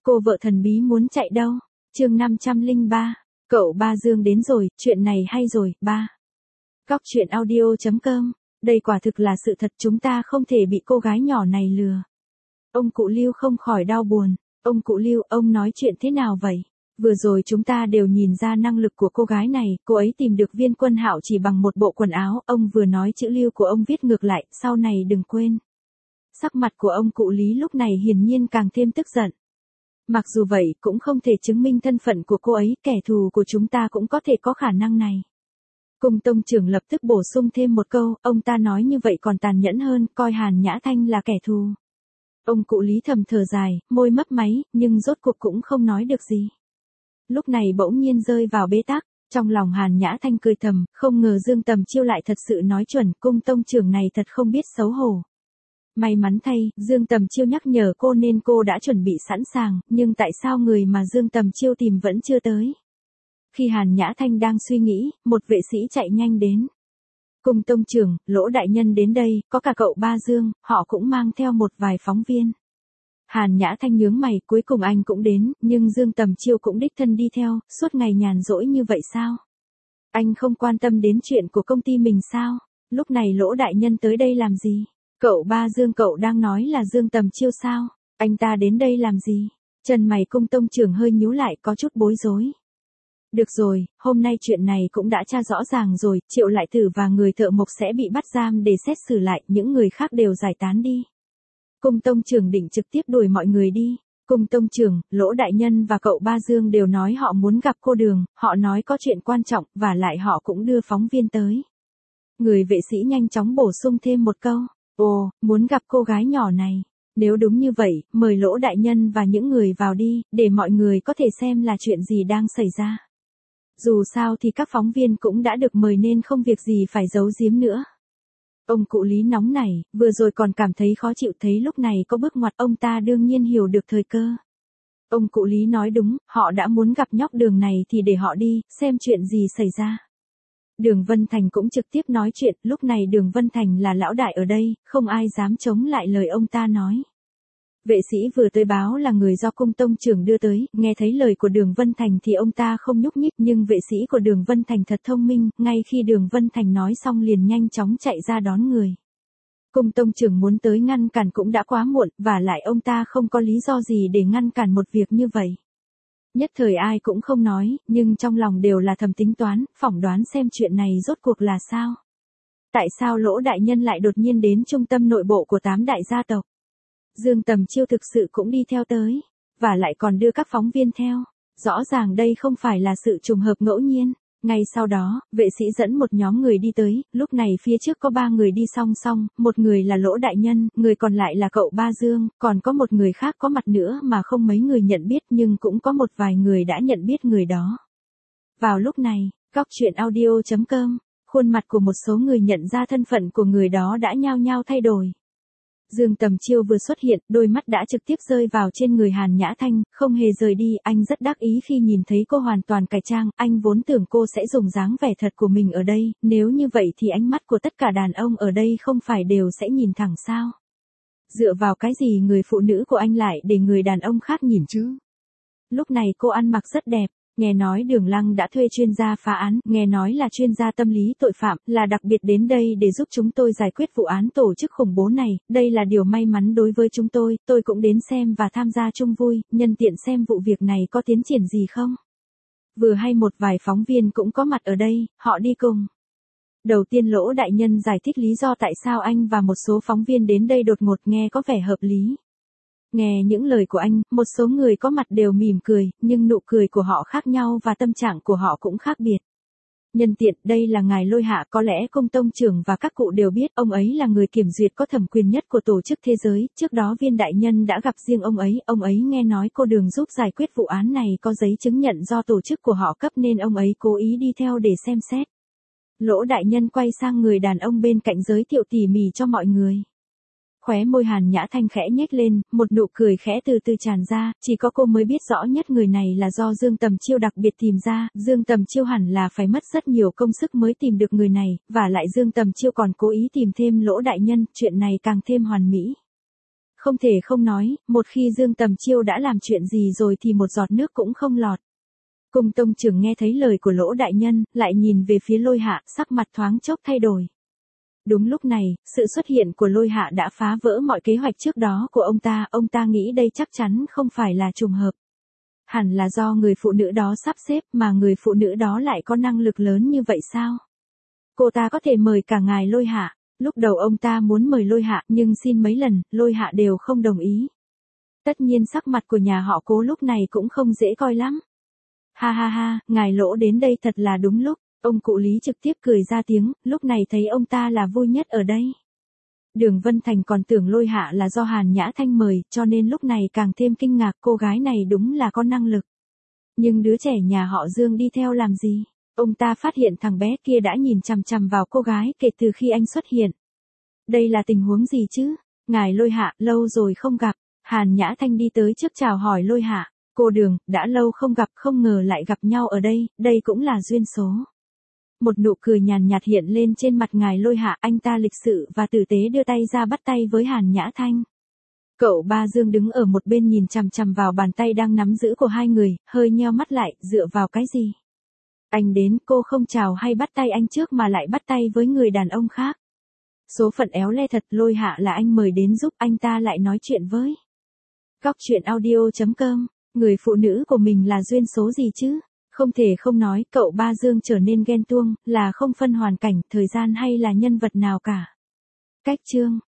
Cô vợ thần bí muốn chạy đâu? Chương 503. Cậu ba Dương đến rồi, chuyện này hay rồi, ba. Cóc truyện audio.com. Đây quả thực là sự thật, chúng ta không thể bị cô gái nhỏ này lừa. Ông cụ Lưu không khỏi đau buồn. Ông cụ Lưu, ông nói chuyện thế nào vậy? Vừa rồi chúng ta đều nhìn ra năng lực của cô gái này, cô ấy tìm được Viên Quân Hạo chỉ bằng một bộ quần áo, ông vừa nói chữ Lưu của ông viết ngược lại, sau này đừng quên. Sắc mặt của ông cụ Lý lúc này hiển nhiên càng thêm tức giận. Mặc dù vậy cũng không thể chứng minh thân phận của cô ấy, kẻ thù của chúng ta cũng có thể có khả năng này. Cung tông trưởng lập tức bổ sung thêm một câu, ông ta nói như vậy còn tàn nhẫn hơn, coi Hàn Nhã Thanh là kẻ thù. Ông cụ Lý thầm thở dài, môi mấp máy, nhưng rốt cuộc cũng không nói được gì. Lúc này bỗng nhiên rơi vào bế tắc, trong lòng Hàn Nhã Thanh cười thầm, không ngờ Dương Tầm Chiêu lại thật sự nói chuẩn, cung tông trưởng này thật không biết xấu hổ. May mắn thay, Dương Tầm Chiêu nhắc nhở cô nên cô đã chuẩn bị sẵn sàng, nhưng tại sao người mà Dương Tầm Chiêu tìm vẫn chưa tới? Khi Hàn Nhã Thanh đang suy nghĩ, một vệ sĩ chạy nhanh đến. Cung tông trưởng, Lỗ đại nhân đến đây, có cả cậu ba Dương, họ cũng mang theo một vài phóng viên. Hàn Nhã Thanh nhướng mày, cuối cùng anh cũng đến, nhưng Dương Tầm Chiêu cũng đích thân đi theo, suốt ngày nhàn rỗi như vậy sao? Anh không quan tâm đến chuyện của công ty mình sao? Lúc này Lỗ đại nhân tới đây làm gì? Cậu ba Dương, cậu đang nói là Dương Tầm Chiêu sao? Anh ta đến đây làm gì? Chân mày cung tông trưởng hơi nhíu lại, có chút bối rối. Được rồi, hôm nay chuyện này cũng đã tra rõ ràng rồi, Triệu Lại Tử và người thợ mộc sẽ bị bắt giam để xét xử lại, những người khác đều giải tán đi. Cung tông trưởng định trực tiếp đuổi mọi người đi. Cung tông trưởng, Lỗ đại nhân và cậu ba Dương đều nói họ muốn gặp cô Đường, họ nói có chuyện quan trọng, và lại họ cũng đưa phóng viên tới. Người vệ sĩ nhanh chóng bổ sung thêm một câu. Ồ, muốn gặp cô gái nhỏ này. Nếu đúng như vậy, mời Lỗ đại nhân và những người vào đi, để mọi người có thể xem là chuyện gì đang xảy ra. Dù sao thì các phóng viên cũng đã được mời nên không việc gì phải giấu giếm nữa. Ông cụ Lý nóng nảy, vừa rồi còn cảm thấy khó chịu, thấy lúc này có bước ngoặt, ông ta đương nhiên hiểu được thời cơ. Ông cụ Lý nói đúng, họ đã muốn gặp nhóc Đường này thì để họ đi, xem chuyện gì xảy ra. Đường Vân Thành cũng trực tiếp nói chuyện, lúc này Đường Vân Thành là lão đại ở đây, không ai dám chống lại lời ông ta nói. Vệ sĩ vừa tới báo là người do cung tông trưởng đưa tới, nghe thấy lời của Đường Vân Thành thì ông ta không nhúc nhích, nhưng vệ sĩ của Đường Vân Thành thật thông minh, ngay khi Đường Vân Thành nói xong liền nhanh chóng chạy ra đón người. Cung tông trưởng muốn tới ngăn cản cũng đã quá muộn, và lại ông ta không có lý do gì để ngăn cản một việc như vậy. Nhất thời ai cũng không nói, nhưng trong lòng đều là thầm tính toán, phỏng đoán xem chuyện này rốt cuộc là sao. Tại sao Lỗ đại nhân lại đột nhiên đến trung tâm nội bộ của 8 đại gia tộc? Dương Tầm Chiêu thực sự cũng đi theo tới, và lại còn đưa các phóng viên theo. Rõ ràng đây không phải là sự trùng hợp ngẫu nhiên. Ngay sau đó, vệ sĩ dẫn một nhóm người đi tới, lúc này phía trước có 3 người đi song song, một người là Lỗ đại nhân, người còn lại là cậu ba Dương, còn có một người khác có mặt nữa mà không mấy người nhận biết, nhưng cũng có một vài người đã nhận biết người đó. Vào lúc này, Cóc truyện audio.com, khuôn mặt của một số người nhận ra thân phận của người đó đã nhao nhao thay đổi. Dương Tầm Chiêu vừa xuất hiện, đôi mắt đã trực tiếp rơi vào trên người Hàn Nhã Thanh, không hề rời đi, anh rất đắc ý khi nhìn thấy cô hoàn toàn cải trang, anh vốn tưởng cô sẽ dùng dáng vẻ thật của mình ở đây, nếu như vậy thì ánh mắt của tất cả đàn ông ở đây không phải đều sẽ nhìn thẳng sao? Dựa vào cái gì người phụ nữ của anh lại để người đàn ông khác nhìn chứ? Lúc này cô ăn mặc rất đẹp. Nghe nói Đường Lăng đã thuê chuyên gia phá án, nghe nói là chuyên gia tâm lý tội phạm, là đặc biệt đến đây để giúp chúng tôi giải quyết vụ án tổ chức khủng bố này, đây là điều may mắn đối với chúng tôi cũng đến xem và tham gia chung vui, nhân tiện xem vụ việc này có tiến triển gì không. Vừa hay một vài phóng viên cũng có mặt ở đây, họ đi cùng. Đầu tiên Lỗ đại nhân giải thích lý do tại sao anh và một số phóng viên đến đây đột ngột, nghe có vẻ hợp lý. Nghe những lời của anh, một số người có mặt đều mỉm cười, nhưng nụ cười của họ khác nhau và tâm trạng của họ cũng khác biệt. Nhân tiện, đây là ngài Lôi Hạ, có lẽ cung tông trưởng và các cụ đều biết, ông ấy là người kiểm duyệt có thẩm quyền nhất của tổ chức thế giới, trước đó Viên đại nhân đã gặp riêng ông ấy nghe nói cô Đường giúp giải quyết vụ án này có giấy chứng nhận do tổ chức của họ cấp nên ông ấy cố ý đi theo để xem xét. Lỗ đại nhân quay sang người đàn ông bên cạnh giới thiệu tỉ mỉ cho mọi người. Khóe môi Hàn Nhã Thanh khẽ nhếch lên, một nụ cười khẽ từ từ tràn ra, chỉ có cô mới biết rõ nhất người này là do Dương Tầm Chiêu đặc biệt tìm ra, Dương Tầm Chiêu hẳn là phải mất rất nhiều công sức mới tìm được người này, và lại Dương Tầm Chiêu còn cố ý tìm thêm Lỗ đại nhân, chuyện này càng thêm hoàn mỹ. Không thể không nói, một khi Dương Tầm Chiêu đã làm chuyện gì rồi thì một giọt nước cũng không lọt. Cung tông trưởng nghe thấy lời của Lỗ đại nhân, lại nhìn về phía Lôi Hạ, sắc mặt thoáng chốc thay đổi. Đúng lúc này, sự xuất hiện của Lôi Hạ đã phá vỡ mọi kế hoạch trước đó của ông ta nghĩ đây chắc chắn không phải là trùng hợp. Hẳn là do người phụ nữ đó sắp xếp, mà người phụ nữ đó lại có năng lực lớn như vậy sao? Cô ta có thể mời cả ngài Lôi Hạ. Lúc đầu ông ta muốn mời Lôi Hạ, nhưng xin mấy lần, Lôi Hạ đều không đồng ý. Tất nhiên sắc mặt của nhà họ Cố lúc này cũng không dễ coi lắm. Ha ha ha, ngài Lỗ đến đây thật là đúng lúc. Ông cụ Lý trực tiếp cười ra tiếng, lúc này thấy ông ta là vui nhất ở đây. Đường Vân Thành còn tưởng Lôi Hạ là do Hàn Nhã Thanh mời, cho nên lúc này càng thêm kinh ngạc, cô gái này đúng là có năng lực. Nhưng đứa trẻ nhà họ Dương đi theo làm gì? Ông ta phát hiện thằng bé kia đã nhìn chằm chằm vào cô gái kể từ khi anh xuất hiện. Đây là tình huống gì chứ? Ngài Lôi Hạ, lâu rồi không gặp. Hàn Nhã Thanh đi tới trước chào hỏi Lôi Hạ. Cô Đường, đã lâu không gặp, không ngờ lại gặp nhau ở đây cũng là duyên số. Một nụ cười nhàn nhạt hiện lên trên mặt ngài Lôi Hạ, anh ta lịch sự và tử tế đưa tay ra bắt tay với Hàn Nhã Thanh. Cậu Ba Dương đứng ở một bên nhìn chằm chằm vào bàn tay đang nắm giữ của hai người, hơi nheo mắt lại, dựa vào cái gì? Anh đến, cô không chào hay bắt tay anh trước mà lại bắt tay với người đàn ông khác. Số phận éo le thật, Lôi Hạ là anh mời đến giúp, anh ta lại nói chuyện với. Góc truyện audio.com, người phụ nữ của mình là duyên số gì chứ? Không thể không nói, cậu Ba Dương trở nên ghen tuông, là không phân hoàn cảnh, thời gian hay là nhân vật nào cả. Cách chương